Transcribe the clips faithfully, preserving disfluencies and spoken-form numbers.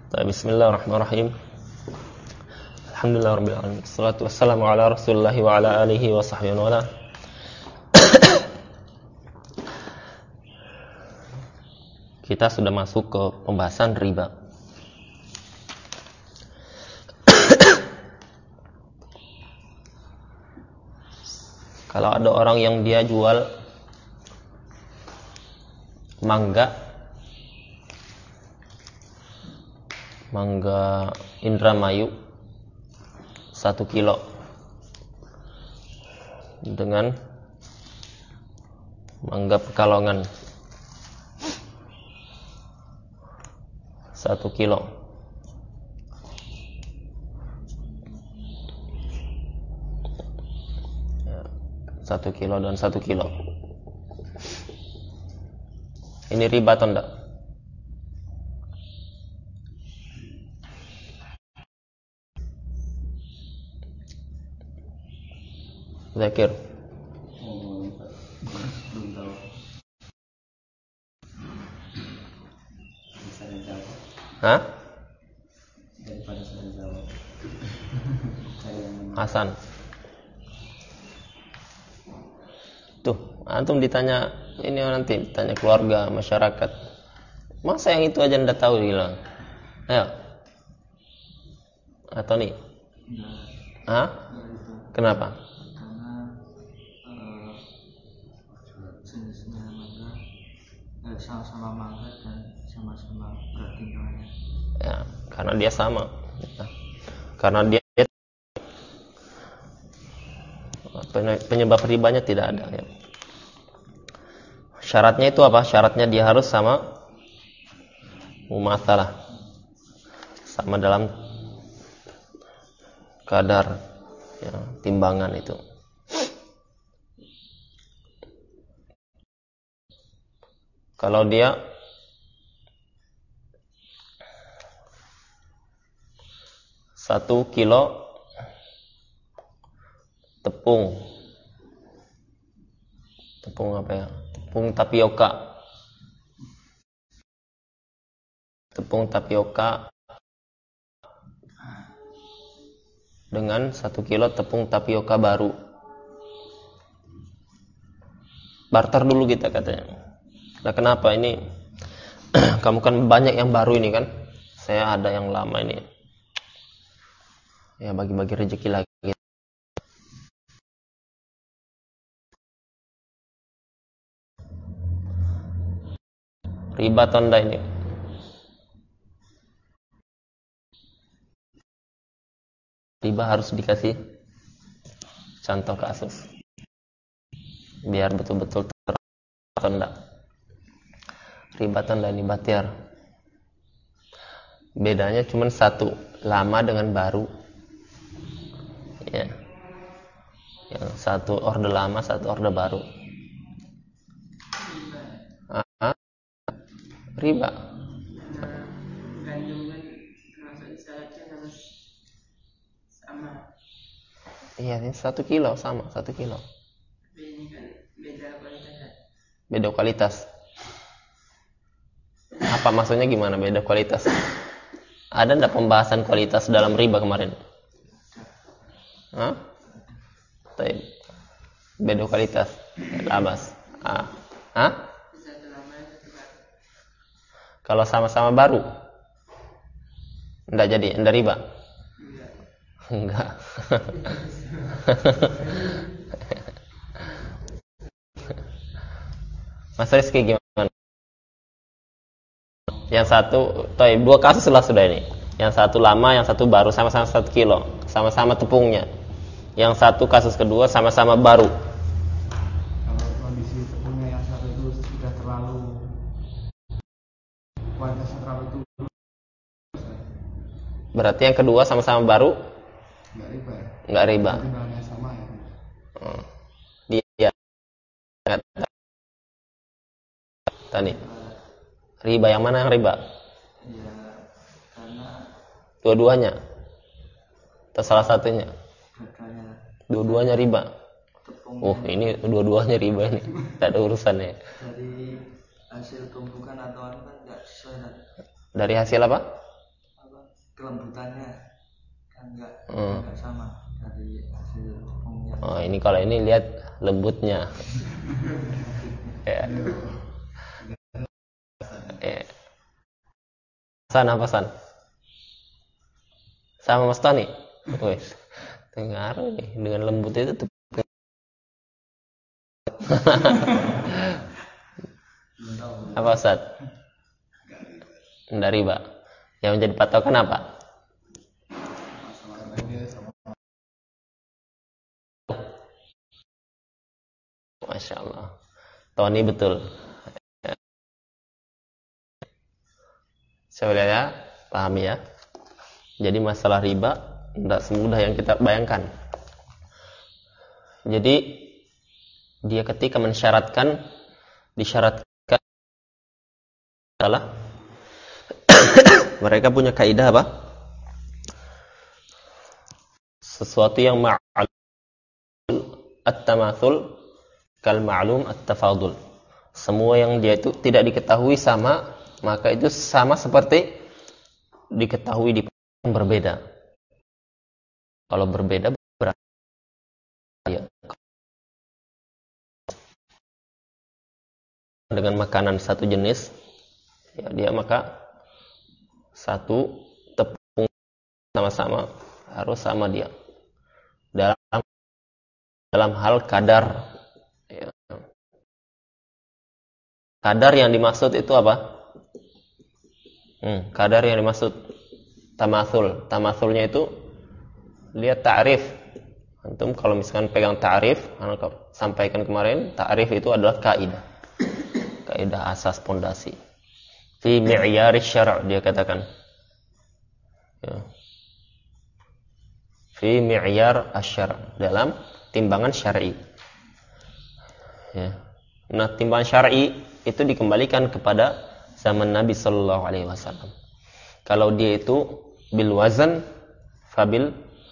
Bismillahirrahmanirrahim. Alhamdulillahirabbil alamin. Wassalatu wassalamu ala Rasulillah wa ala alihi wa sahbihi wa ala. Kita sudah masuk ke pembahasan riba. Kalau ada orang yang dia jual mangga Mangga Indramayu satu kilo dengan mangga Pekalongan satu kilo. Satu kilo dan satu kilo. Ini riba atau enggak? Zakir. Oh, belum tahu. Bisa dijawab. Hah? Daripada saya jawab. Hasan. Tuh, antum ditanya ini nanti ditanya keluarga, masyarakat. Masa yang itu aja enggak tahu bilang. Ayo. Atau nih? Hah? Kenapa? Jenisnya mangga eh, sama-sama mangga dan sama-sama berat timbangannya. Ya, karena dia sama. Karena dia penyebab ribanya tidak ada. Ya. Syaratnya itu apa? Syaratnya dia harus sama mumatsalah, sama dalam kadar ya, timbangan itu. Kalau dia satu kilo tepung, tepung apa ya? Tepung tapioka, tepung tapioka dengan satu kilo tepung tapioka baru, barter dulu kita katanya. Nah, kenapa ini? Kamu kan banyak yang baru ini kan? Saya ada yang lama ini. Ya bagi-bagi rezeki lagi. Riba tanda ini. Riba harus dikasih contoh kasus. Biar betul-betul tanda. Riba tanda ini batir. Bedanya cuma satu, lama dengan baru. Ya. Yang satu orde lama, satu orde baru. Ah, riba. Kandungan termasuk isyaratnya harus sama. Iya, ini satu kilo sama, satu kilo. Tapi ini kan beda kualitas. Beda kualitas. Apa maksudnya gimana beda kualitas? Ada enggak pembahasan kualitas dalam riba kemarin? Hah? Baik. Beda kualitas. Labas. Ah. Hah? Kalau sama-sama baru? Enggak jadi, enggak riba? Enggak. Mas Rizky gimana? Yang satu, toy, dua kasus lah sudah ini. Yang satu lama, yang satu baru, sama-sama satu kilo, sama-sama tepungnya. Yang satu kasus kedua sama-sama baru. Kalau kondisi tepungnya yang satu itu sudah terlalu kualitasnya terlalu turun, berarti yang kedua sama-sama baru nggak riba ya? Nggak riba. Timbangannya sama ya? Hmm. Dia tadi riba yang mana yang riba? Ya, karena Dua-duanya atau salah satunya? harganya Dua-duanya riba. tepung Oh, ini dua-duanya riba nih. Tidak ada urusannya. dari hasil tumbukan atau apa kan nggak sesuai. Dari hasil apa? kelembutannya kan nggak Hmm. nggak sama dari hasil tepungnya. Oh, ini kalau ini lihat lembutnya. Ya. Ya. San apa San? Sama Mas Tony? Wes. Dengar nih dengan lembut itu tuh. Apa Ustaz? Nggak riba. Yang menjadi patokan apa? Masya Allah. Tony betul. Saya lihat ya, paham ya. Jadi masalah riba tidak semudah yang kita bayangkan. Jadi dia ketika mensyaratkan, disyaratkan adalah mereka punya kaidah apa? Sesuatu yang ma'lum at-tamathul kal ma'lum at-tafadul. Semua yang dia itu tidak diketahui sama, maka itu sama seperti diketahui di yang berbeda. Kalau berbeda berarti ya. Dengan makanan satu jenis, ya dia maka satu tepung sama-sama harus sama dia dalam dalam hal kadar. Ya. Kadar yang dimaksud itu apa? Hmm, kadar yang dimaksud tamathul. Tamathulnya itu lihat ta'rif. Antum kalau misalkan pegang ta'rif, anak sampaikan kemarin, ta'rif itu adalah kaidah. Kaidah asas pondasi. Fi mi'yari syara' dia katakan. Ya. Fi mi'yar asy-syara' dalam timbangan syar'i. Ya. Nah, timbangan syar'i itu dikembalikan kepada zaman Nabi sallallahu alaihi wasallam. Kalau dia itu bil wazan fabil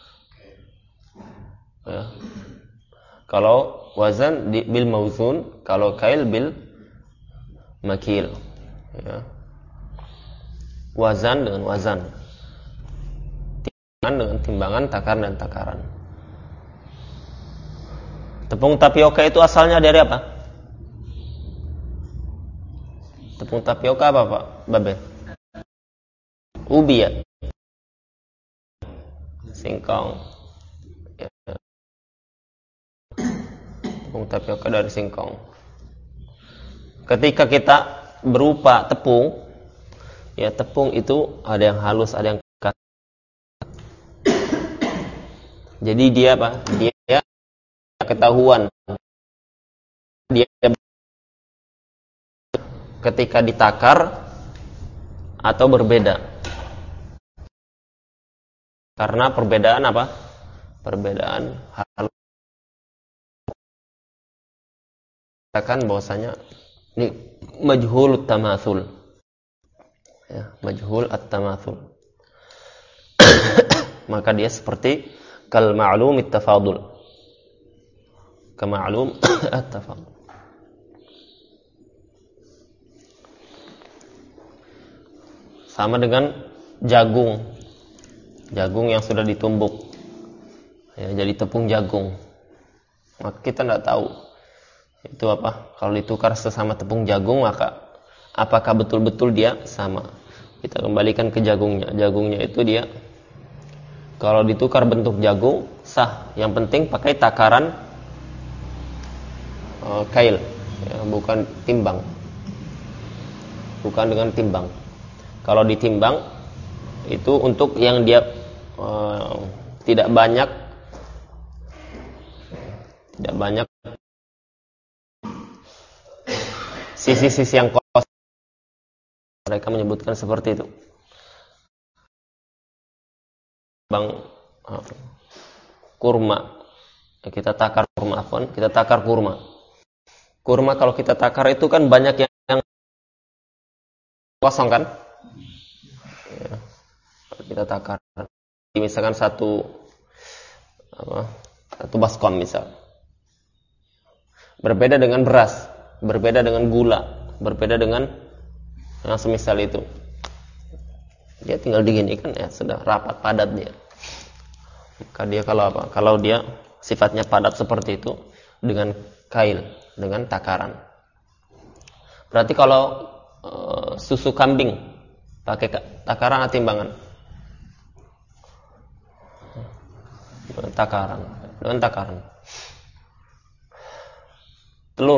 ya. Kalau wazan di, bil mauzun, kalau kail bil makil. Ya. Wazan dengan wazan. Timbangan dengan timbangan, takaran dan takaran. Tepung tapioka itu asalnya dari apa? Tepung tapioka apa Pak Babe? Ubi ya? Singkong. Ya. Tepung tapioka dari singkong. Ketika kita berupa tepung, ya tepung itu ada yang halus, ada yang kasar. Jadi dia apa? Dia ketahuan. Dia ketika ditakar atau berbeda. Karena perbedaan apa? Perbedaan halus. Katakan bahwasanya ini majhul at-tamathul. Ya, majhul at-tamathul. Maka dia seperti kal ma'lum at-tafadul. Ka ma'lum at-tafadul. Sama dengan jagung. Jagung yang sudah ditumbuk. Ya, jadi tepung jagung. Maka kita tidak tahu itu apa. Kalau ditukar sesama tepung jagung, maka apakah betul-betul dia sama? Kita kembalikan ke jagungnya. Jagungnya itu dia kalau ditukar bentuk jagung sah. Yang penting pakai takaran uh, kail, ya, bukan timbang. Bukan dengan timbang. Kalau ditimbang itu untuk yang dia uh, tidak banyak, tidak banyak sisi-sisi yang kosong. Mereka menyebutkan seperti itu. Bang uh, kurma, kita takar kurma, afwan, kita takar kurma. Kurma kalau kita takar itu kan banyak yang, yang kosong kan? Ya. Kalau kita takar, misalkan satu apa, satu baskom misal. Berbeda dengan beras, berbeda dengan gula, berbeda dengan yang semisal itu. dia tinggal diginikan ya sudah rapat padat dia. Maka dia kalau apa? Kalau dia sifatnya padat seperti itu dengan kail, dengan takaran. Berarti kalau e, susu kambing pakai takaran atau timbangan? Dengan takaran, dengan takaran. Telur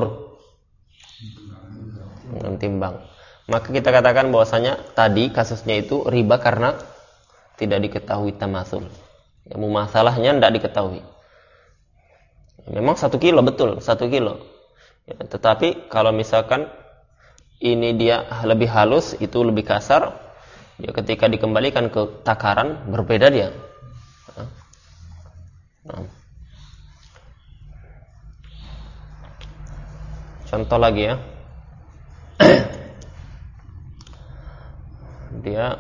dengan timbang. Maka kita katakan bahwasanya tadi kasusnya itu riba karena tidak diketahui tamasul. Ya, masalahnya tidak diketahui. Memang satu kilo betul, satu kilo. Ya, tetapi kalau misalkan ini dia lebih halus, itu lebih kasar, ya ketika dikembalikan ke takaran berbeda dia. Nah. Contoh lagi ya. Dia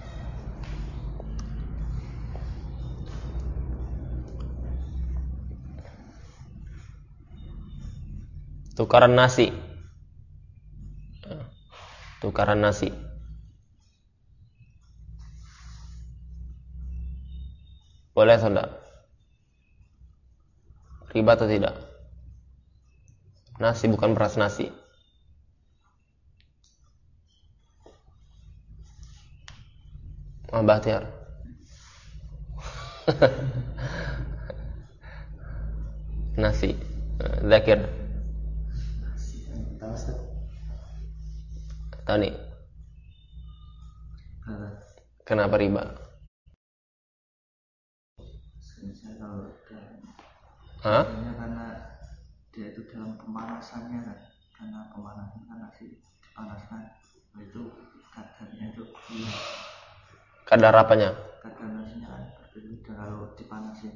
tukaran nasi. Tukaran nasi. Boleh atau tidak? Riba atau tidak? Nasi bukan beras nasi. Oh, Bahtiar. Nasi. Zakir. Tahu nih. Kenapa riba? Hah? Karena dia itu dalam pemanasannya kan, karena pemanasan kan nasi dipanaskan, itu kadarnya itu iya. Kadar apanya? Kadar nasinya kan berbeda kalau dipanasin.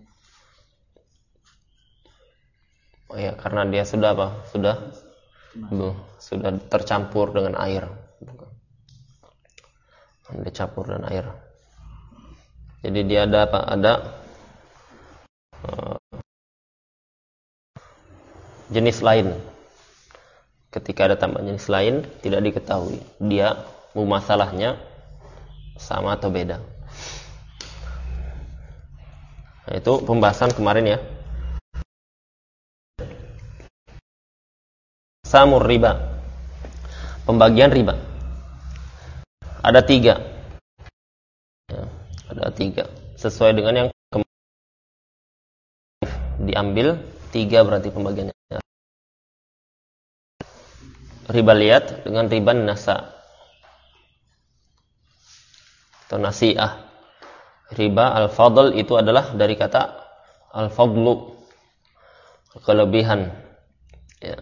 Oh ya, karena dia sudah apa? Sudah Bu, sudah tercampur dengan air. Dicampur dengan air. Jadi dia ada apa? Ada uh, jenis lain. Ketika ada tambahan jenis lain tidak diketahui. Dia masalahnya sama atau beda. Nah, itu pembahasan kemarin ya. Samur riba. Pembagian riba. Ada tiga. Ya, ada tiga. Sesuai dengan yang kemarin diambil, tiga berarti pembagiannya. Riba liat dengan riba nasa. Atau nasi'ah. Riba al-fadl itu adalah dari kata al-fadlu, kelebihan. Ya.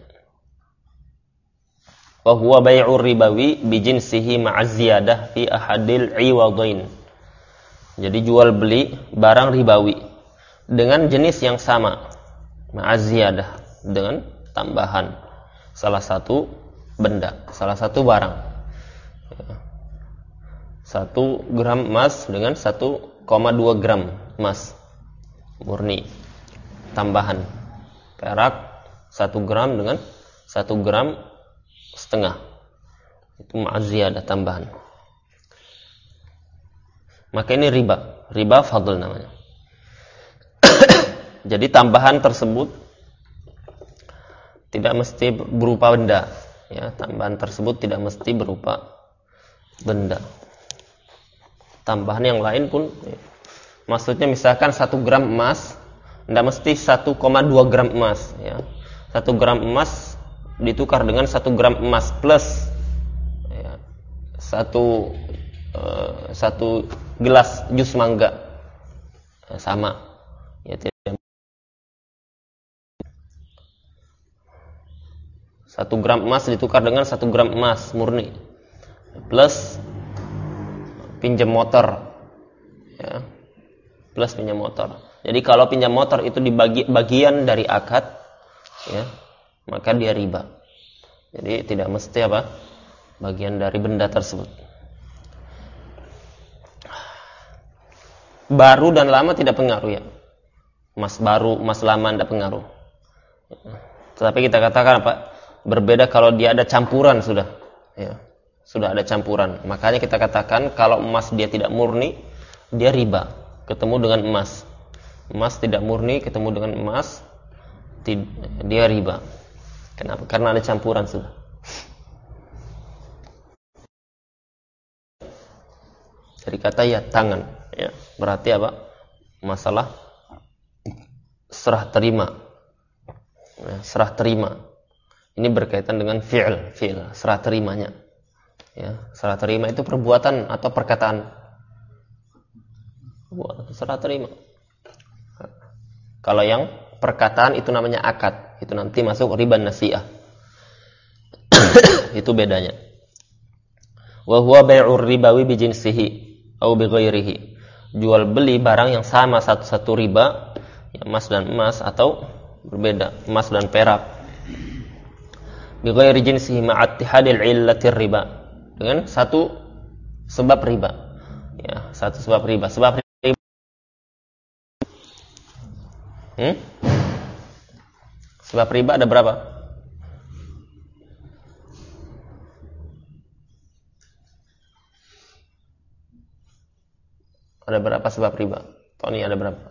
Wa huwa bai'ur ribawi bi jinsihi ma'az ziyadah fi ahadil iwadain. Jadi jual beli barang ribawi dengan jenis yang sama, ma'az ziyadah, dengan tambahan salah satu benda, salah satu barang. Ya. Satu gram emas dengan satu koma dua gram emas murni tambahan. Perak satu gram dengan satu gram setengah, itu ma'ziyadah tambahan. Maka ini riba, riba fadl namanya. Jadi tambahan tersebut tidak mesti berupa benda, ya, tambahan tersebut tidak mesti berupa benda. Tambahan yang lain pun, ya. Maksudnya misalkan satu gram emas tidak mesti satu koma dua gram emas, ya. satu gram emas ditukar dengan satu gram emas plus, ya, satu uh, satu gelas jus mangga, ya, sama, ya, tidak. Satu gram emas ditukar dengan satu gram emas murni plus pinjam motor, ya, plus pinjam motor. Jadi kalau pinjam motor itu dibagi bagian dari akad, ya, maka dia riba. Jadi tidak mesti apa? Bagian dari benda tersebut. Baru dan lama tidak pengaruh, ya. Emas baru, emas lama tidak pengaruh. Tetapi kita katakan apa? Berbeda kalau dia ada campuran sudah, ya. sudah ada campuran. Makanya kita katakan kalau emas dia tidak murni, dia riba. Ketemu dengan emas. Emas tidak murni ketemu dengan emas, dia riba. Kenapa? Karena ada campuran sudah. Dari kata ya tangan, ya berarti apa? Masalah serah terima, ya, serah terima. Ini berkaitan dengan fi'il, fi'il serah terimanya. Ya, serah terima itu perbuatan atau perkataan. Serah terima. Kalau yang perkataan itu namanya akad, itu nanti masuk riba nasi'ah. Itu bedanya. Wa huwa bai'ur ribawi bi jinsihi atau bi ghairihi. Jual beli barang yang sama satu-satu riba, ya, emas dan emas atau berbeda, emas dan perak. Bi ghairi jinsihi ma'a ittihadil illatir riba. Dengan satu sebab riba. Ya, satu sebab riba. Sebab riba. Hmm? Sebab riba ada berapa? Ada berapa sebab riba? Tony, ada berapa?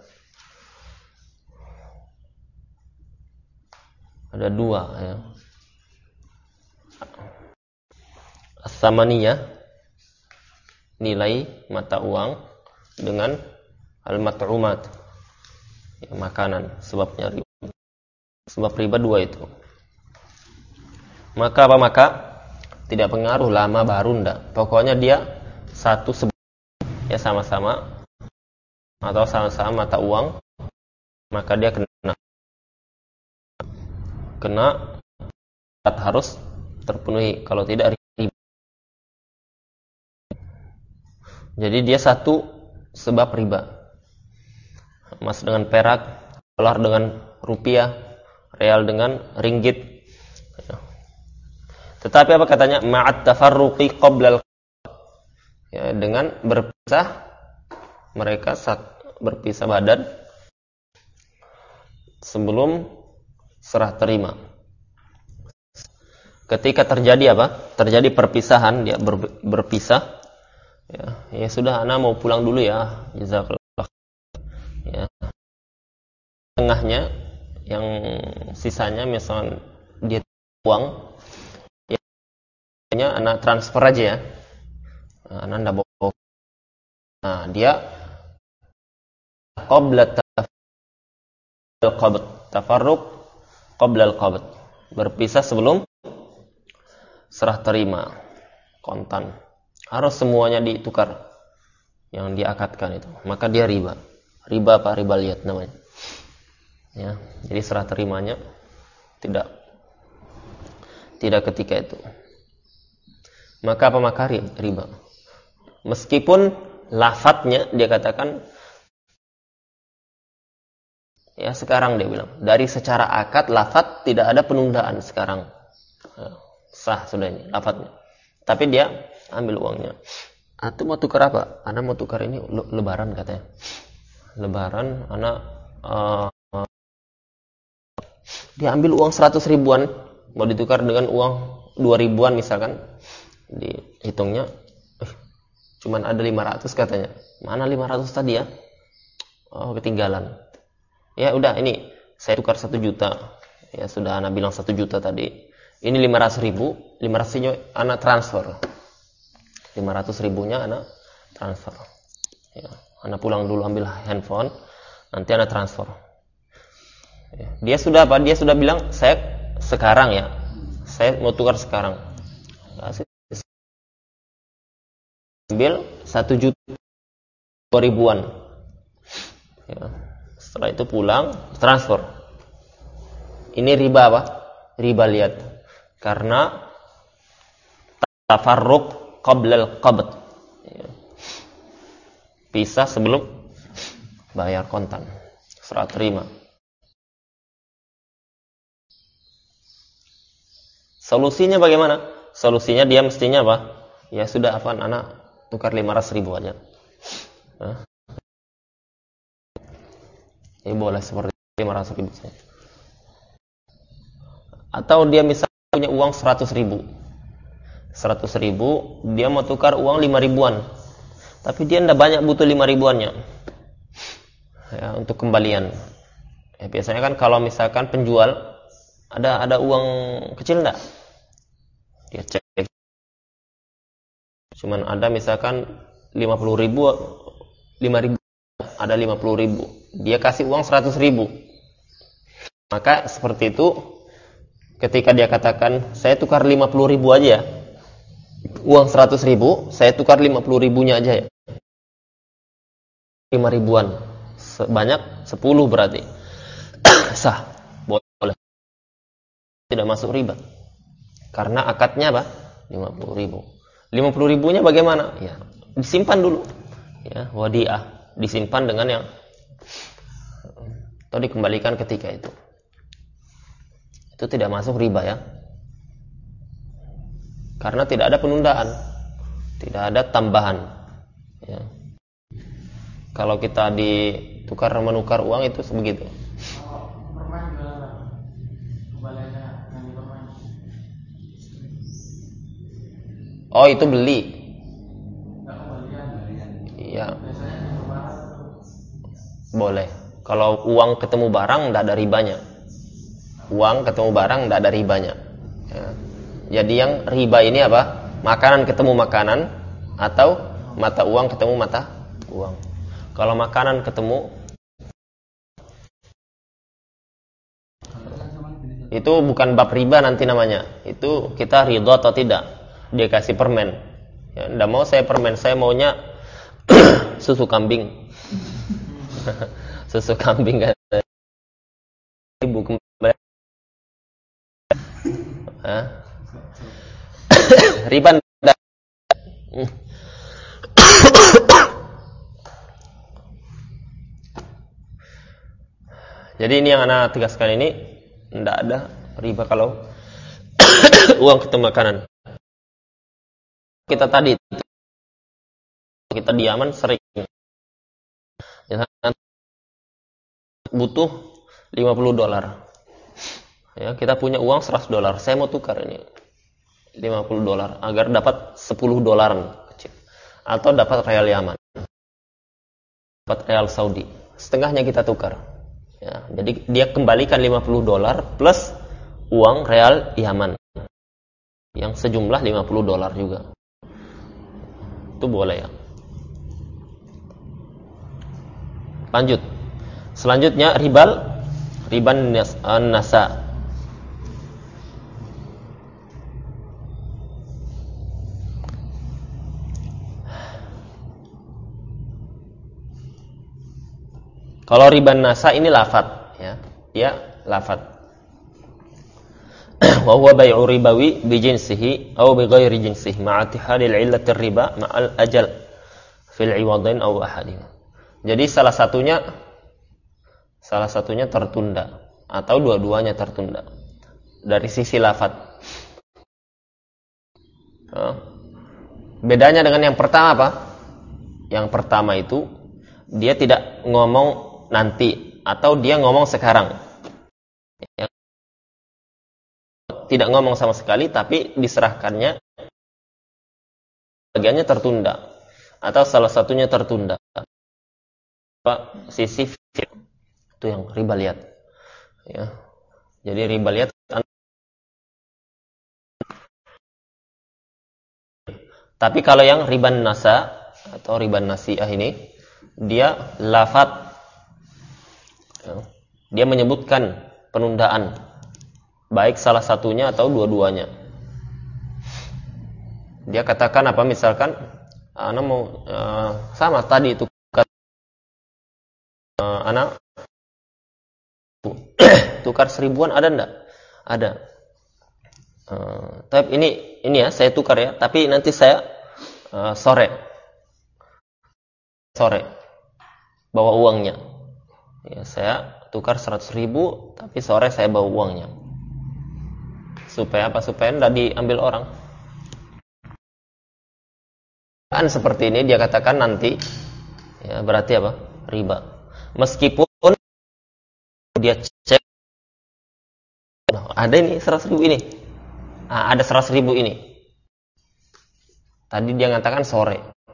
Ada dua, ya. As-samaniyah, nilai mata uang, dengan al-mat'umat, ya, makanan, sebabnya riba. Sebab riba dua itu. Maka apa maka? Tidak pengaruh lama baru ndak. Pokoknya dia satu sebab, ya sama-sama atau sama-sama mata uang, maka dia kena kena harus terpenuhi, kalau tidak riba. Jadi dia satu sebab riba. Emas dengan perak, dolar dengan rupiah, real dengan ringgit. Tetapi apa katanya? Ma'at tafarruqi qabla al ya, dengan berpisah mereka saat berpisah badan sebelum serah terima. Ketika terjadi apa? Terjadi perpisahan, dia ber, berpisah. Ya, ya sudah, ana mau pulang dulu ya. Jazakallah. Ya. Tengahnya yang sisanya misalnya dia uang, ya, ana transfer aja ya. Ana ndak bawa. Nah, dia qabla al-qabd, tafarruq qabla al-qabd, berpisah sebelum serah terima kontan. Harus semuanya ditukar yang diakadkan itu. Maka dia riba. Riba apa? Riba liat namanya. Ya, jadi serah terimanya tidak tidak ketika itu. Maka apa? Maka riba. Meskipun lafadznya dia katakan, ya sekarang dia bilang, dari secara akad lafadz tidak ada penundaan sekarang, sah sudah ini lafadznya. Tapi dia ambil uangnya. Atu mau tukar apa? Ana mau tukar ini lebaran katanya. Lebaran, ana uh, uh, dia ambil uang seratus ribuan, mau ditukar dengan uang dua ribuan misalkan, dihitungnya eh, cuman ada lima ratus katanya. Mana lima ratus tadi ya? Oh, ketinggalan. Ya udah, ini saya tukar satu juta. Ya sudah, ana bilang satu juta tadi. Ini lima ratus ribu, lima ratus ribu ana transfer. lima ratus ribunya ana transfer. Ya, ana pulang dulu ambil handphone, nanti ana transfer. Ya, dia sudah apa? Dia sudah bilang saya sekarang ya. Saya mau tukar sekarang. Ambil satu juta dua ribuan. Ya. Setelah itu pulang transfer. Ini riba apa? Riba liat. Karena tafarruq qabla al-qabd. Ya. Pisah sebelum bayar kontan, serah terima. Solusinya bagaimana? Solusinya dia mestinya apa? Ya sudah, afan anak tukar lima ratus ribu aja. Nah. Ya boleh seperti lima ratus ribu saja. Atau dia misalnya punya uang seratus ribu. seratus ribu, dia mau tukar uang lima ribuan. Tapi dia tidak banyak butuh lima ribuannya. Ya, untuk kembalian. Ya, biasanya kan kalau misalkan penjual ada ada uang kecil enggak? Dia cek. Cuman ada misalkan lima puluh ribu, lima ribu, ada lima puluh ribu. Dia kasih uang seratus ribu. Maka seperti itu, ketika dia katakan, saya tukar lima puluh ribu aja ya. Uang seratus ribu, saya tukar lima puluh ribunya aja ya. lima ribuan. Sebanyak sepuluh berarti. Sah. Boleh. Tidak masuk riba. Karena akadnya apa? lima puluh ribu. lima puluh ribunya bagaimana? Ya, disimpan dulu. Ya, wadiah. Disimpan dengan yang atau dikembalikan ketika itu. Itu tidak masuk riba ya. Karena tidak ada penundaan. Tidak ada tambahan. Ya. Kalau kita ditukar menukar uang itu sebegitu. Oh, itu beli. Iya. Boleh. Kalau uang ketemu barang tidak ada ribanya. Uang ketemu barang tidak ada ribanya. Ya. Jadi yang riba ini apa? Makanan ketemu makanan atau mata uang ketemu mata uang. Kalau makanan ketemu, itu bukan bab riba nanti namanya. Itu kita ridho atau tidak. Dia kasih permen. Ya, tidak mau saya permen, saya maunya susu kambing. Susu kambing kan. Ibu kembali. Hah? Riba. Jadi ini yang anak tegaskan ini, tidak ada riba kalau uang ketemu makanan. Kita tadi kita di Yaman sering ya, butuh lima puluh dolar. Ya, kita punya uang seratus dolar. Saya mau tukar ini lima puluh dolar agar dapat sepuluh dolar kecil atau dapat real Yaman. Dapat real Saudi. Setengahnya kita tukar. Ya, jadi dia kembalikan lima puluh dolar plus uang real Yaman yang sejumlah lima puluh dolar juga. Itu boleh ya. Lanjut. Selanjutnya ribal riban nasa. Kalau riban nasa ini lafad ya. Dia lafad. Wa huwa bai'u ribawi bi jinsihi aw bi ghairi jinsihi ma'a ittihadil 'illati riba ma'al ajal fil 'iwadain aw ahadihima. Jadi salah satunya salah satunya tertunda atau dua-duanya tertunda dari sisi lafad. Bedanya dengan yang pertama apa? Yang pertama itu dia tidak ngomong nanti atau dia ngomong sekarang. Ya. Tidak ngomong sama sekali tapi diserahkannya bagiannya tertunda atau salah satunya tertunda. Pak sisi itu yang riba liat. Ya. Jadi riba liat tapi kalau yang riban nasa atau riban nasiah ini dia lafad. Dia menyebutkan penundaan baik salah satunya atau dua-duanya. Dia katakan apa misalkan ana mau uh, sama tadi itu uh, ana tukar seribuan ada enggak? Ada. Uh, tapi ini ini ya saya tukar ya, tapi nanti saya uh, sore sore bawa uangnya. Ya, saya tukar seratus ribu, tapi sore saya bawa uangnya. Supaya apa? Supaya tidak diambil orang. Kan seperti ini dia katakan nanti, ya berarti apa? Riba. Meskipun dia cek, nah, ada ini seratus ribu ini, nah, ada seratus ribu ini. Tadi dia mengatakan sore.